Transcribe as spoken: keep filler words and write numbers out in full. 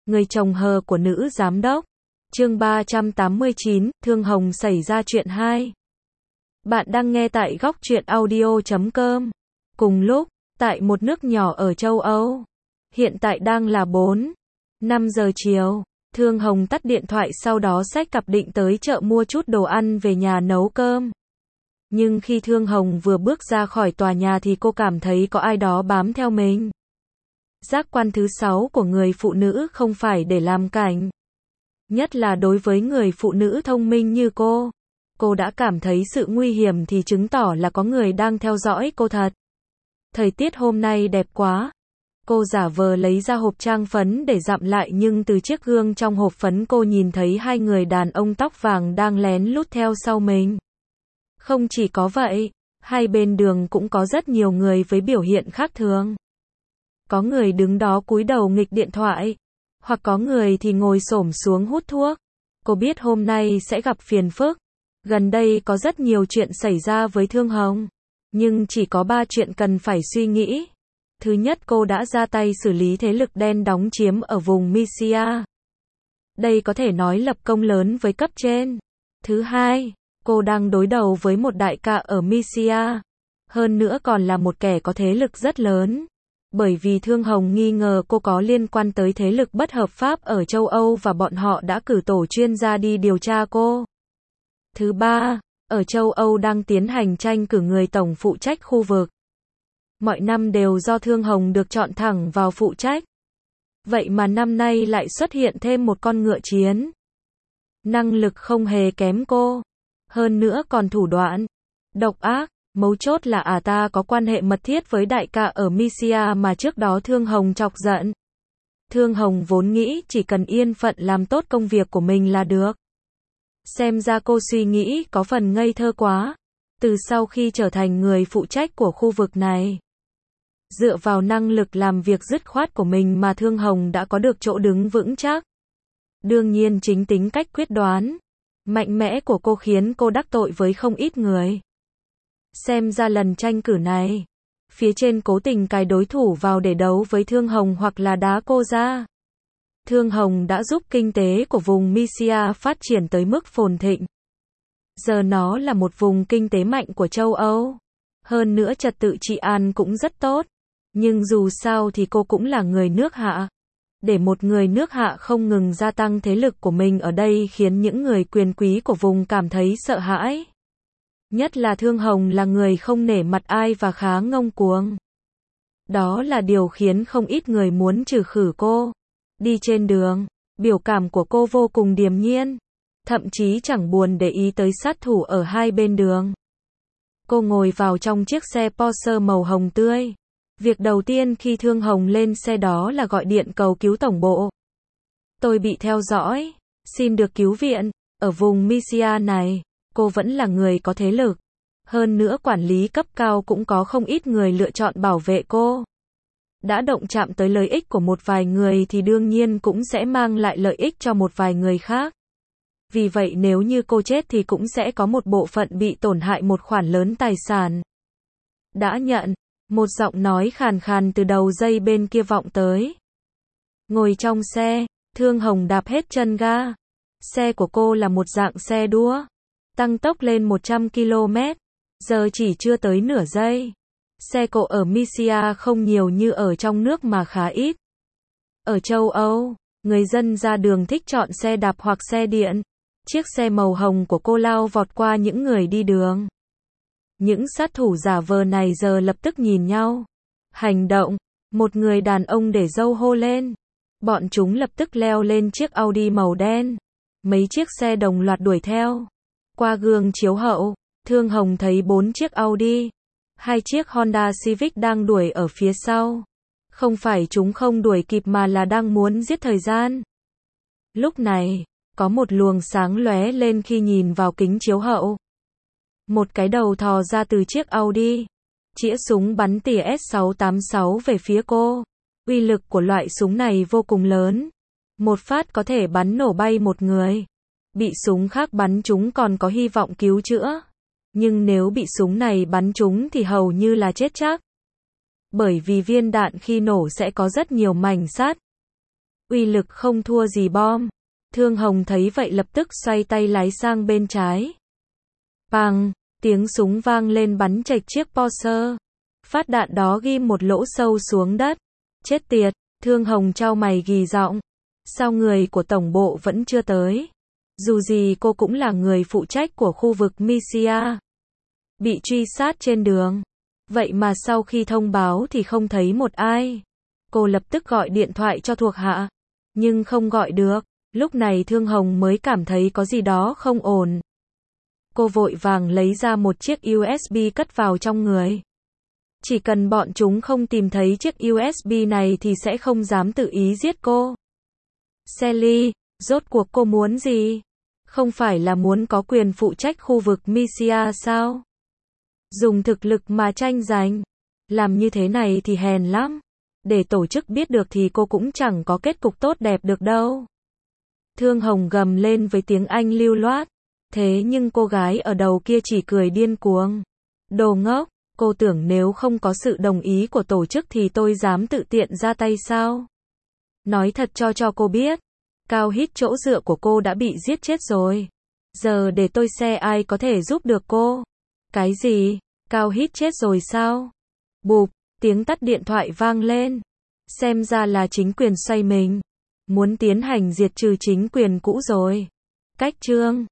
Người chồng hờ của nữ giám đốc. Chương ba trăm tám mươi chín, Thương Hồng xảy ra chuyện hai. Bạn đang nghe tại góc truyện audio chấm com. Cùng lúc, tại một nước nhỏ ở châu Âu, hiện tại đang là bốn, năm giờ chiều. Thương Hồng tắt điện thoại, sau đó xách cặp định tới chợ mua chút đồ ăn về nhà nấu cơm. Nhưng khi Thương Hồng vừa bước ra khỏi tòa nhà thì cô cảm thấy có ai đó bám theo mình. Giác quan thứ sáu của người phụ nữ không phải để làm cảnh. Nhất là đối với người phụ nữ thông minh như cô. Cô đã cảm thấy sự nguy hiểm thì chứng tỏ là có người đang theo dõi cô thật. Thời tiết hôm nay đẹp quá. Cô giả vờ lấy ra hộp trang phấn để dặm lại, nhưng từ chiếc gương trong hộp phấn cô nhìn thấy hai người đàn ông tóc vàng đang lén lút theo sau mình. Không chỉ có vậy, hai bên đường cũng có rất nhiều người với biểu hiện khác thường. Có người đứng đó cúi đầu nghịch điện thoại, hoặc có người thì ngồi xổm xuống hút thuốc. Cô biết hôm nay sẽ gặp phiền phức. Gần đây có rất nhiều chuyện xảy ra với Thương Hồng, nhưng chỉ có ba chuyện cần phải suy nghĩ. Thứ nhất, cô đã ra tay xử lý thế lực đen đóng chiếm ở vùng Mysia. Đây có thể nói lập công lớn với cấp trên. Thứ hai, cô đang đối đầu với một đại ca ở Mysia. Hơn nữa còn là một kẻ có thế lực rất lớn. Bởi vì Thương Hồng nghi ngờ cô có liên quan tới thế lực bất hợp pháp ở châu Âu và bọn họ đã cử tổ chuyên gia đi điều tra cô. Thứ ba, ở châu Âu đang tiến hành tranh cử người tổng phụ trách khu vực. Mọi năm đều do Thương Hồng được chọn thẳng vào phụ trách. Vậy mà năm nay lại xuất hiện thêm một con ngựa chiến. Năng lực không hề kém cô. Hơn nữa còn thủ đoạn độc ác. Mấu chốt là à ta có quan hệ mật thiết với đại ca ở Mysia mà trước đó Thương Hồng chọc giận. Thương Hồng vốn nghĩ chỉ cần yên phận làm tốt công việc của mình là được. Xem ra cô suy nghĩ có phần ngây thơ quá. Từ sau khi trở thành người phụ trách của khu vực này, dựa vào năng lực làm việc dứt khoát của mình mà Thương Hồng đã có được chỗ đứng vững chắc. Đương nhiên chính tính cách quyết đoán mạnh mẽ của cô khiến cô đắc tội với không ít người. Xem ra lần tranh cử này, phía trên cố tình cài đối thủ vào để đấu với Thương Hồng hoặc là đá cô ra. Thương Hồng đã giúp kinh tế của vùng Mysia phát triển tới mức phồn thịnh. Giờ nó là một vùng kinh tế mạnh của châu Âu. Hơn nữa trật tự trị an cũng rất tốt. Nhưng dù sao thì cô cũng là người nước hạ. Để một người nước hạ không ngừng gia tăng thế lực của mình ở đây khiến những người quyền quý của vùng cảm thấy sợ hãi. Nhất là Thương Hồng là người không nể mặt ai và khá ngông cuồng. Đó là điều khiến không ít người muốn trừ khử cô. Đi trên đường, biểu cảm của cô vô cùng điềm nhiên. Thậm chí chẳng buồn để ý tới sát thủ ở hai bên đường. Cô ngồi vào trong chiếc xe Porsche màu hồng tươi. Việc đầu tiên khi Thương Hồng lên xe đó là gọi điện cầu cứu tổng bộ. Tôi bị theo dõi, xin được cứu viện. Ở vùng Mysia này, cô vẫn là người có thế lực. Hơn nữa quản lý cấp cao cũng có không ít người lựa chọn bảo vệ cô. Đã động chạm tới lợi ích của một vài người thì đương nhiên cũng sẽ mang lại lợi ích cho một vài người khác. Vì vậy nếu như cô chết thì cũng sẽ có một bộ phận bị tổn hại một khoản lớn tài sản. Đã nhận, một giọng nói khàn khàn từ đầu dây bên kia vọng tới. Ngồi trong xe, Thương Hồng đạp hết chân ga. Xe của cô là một dạng xe đua. Tăng tốc lên một trăm ki lô mét. Giờ chỉ chưa tới nửa giây. Xe cộ ở Mysia không nhiều như ở trong nước mà khá ít. Ở châu Âu, người dân ra đường thích chọn xe đạp hoặc xe điện. Chiếc xe màu hồng của cô lao vọt qua những người đi đường. Những sát thủ giả vờ này giờ lập tức nhìn nhau. Hành động, một người đàn ông để râu hô lên. Bọn chúng lập tức leo lên chiếc Audi màu đen. Mấy chiếc xe đồng loạt đuổi theo. Qua gương chiếu hậu, Thương Hồng thấy bốn chiếc Audi, hai chiếc Honda Civic đang đuổi ở phía sau. Không phải chúng không đuổi kịp mà là đang muốn giết thời gian. Lúc này, có một luồng sáng lóe lên khi nhìn vào kính chiếu hậu. Một cái đầu thò ra từ chiếc Audi. Chĩa súng bắn tỉa S sáu tám sáu về phía cô. Uy lực của loại súng này vô cùng lớn. Một phát có thể bắn nổ bay một người. Bị súng khác bắn chúng còn có hy vọng cứu chữa. Nhưng nếu bị súng này bắn chúng thì hầu như là chết chắc. Bởi vì viên đạn khi nổ sẽ có rất nhiều mảnh sắt. uy lực không thua gì bom. Thương Hồng thấy vậy lập tức xoay tay lái sang bên trái. Bang, tiếng súng vang lên bắn chệch chiếc Porsche. Phát đạn đó ghim một lỗ sâu xuống đất. Chết tiệt, Thương Hồng chau mày gì giọng. Sao người của tổng bộ vẫn chưa tới? Dù gì cô cũng là người phụ trách của khu vực Misia. Bị truy sát trên đường. Vậy mà sau khi thông báo thì không thấy một ai. Cô lập tức gọi điện thoại cho thuộc hạ. Nhưng không gọi được. Lúc này Thương Hồng mới cảm thấy có gì đó không ổn. Cô vội vàng lấy ra một chiếc u ét bê cất vào trong người. Chỉ cần bọn chúng không tìm thấy chiếc u ét bê này thì sẽ không dám tự ý giết cô. Sally, rốt cuộc cô muốn gì? Không phải là muốn có quyền phụ trách khu vực Misia sao? Dùng thực lực mà tranh giành. Làm như thế này thì hèn lắm. Để tổ chức biết được thì cô cũng chẳng có kết cục tốt đẹp được đâu. Thương Hồng gầm lên với tiếng Anh lưu loát. Thế nhưng cô gái ở đầu kia chỉ cười điên cuồng. Đồ ngốc, cô tưởng nếu không có sự đồng ý của tổ chức thì tôi dám tự tiện ra tay sao? Nói thật cho cho cô biết. Cao Hít chỗ dựa của cô đã bị giết chết rồi. Giờ để tôi xem ai có thể giúp được cô. Cái gì? Cao Hít chết rồi sao? Bụp, tiếng tắt điện thoại vang lên. Xem ra là chính quyền xoay mình. Muốn tiến hành diệt trừ chính quyền cũ rồi. Cách chương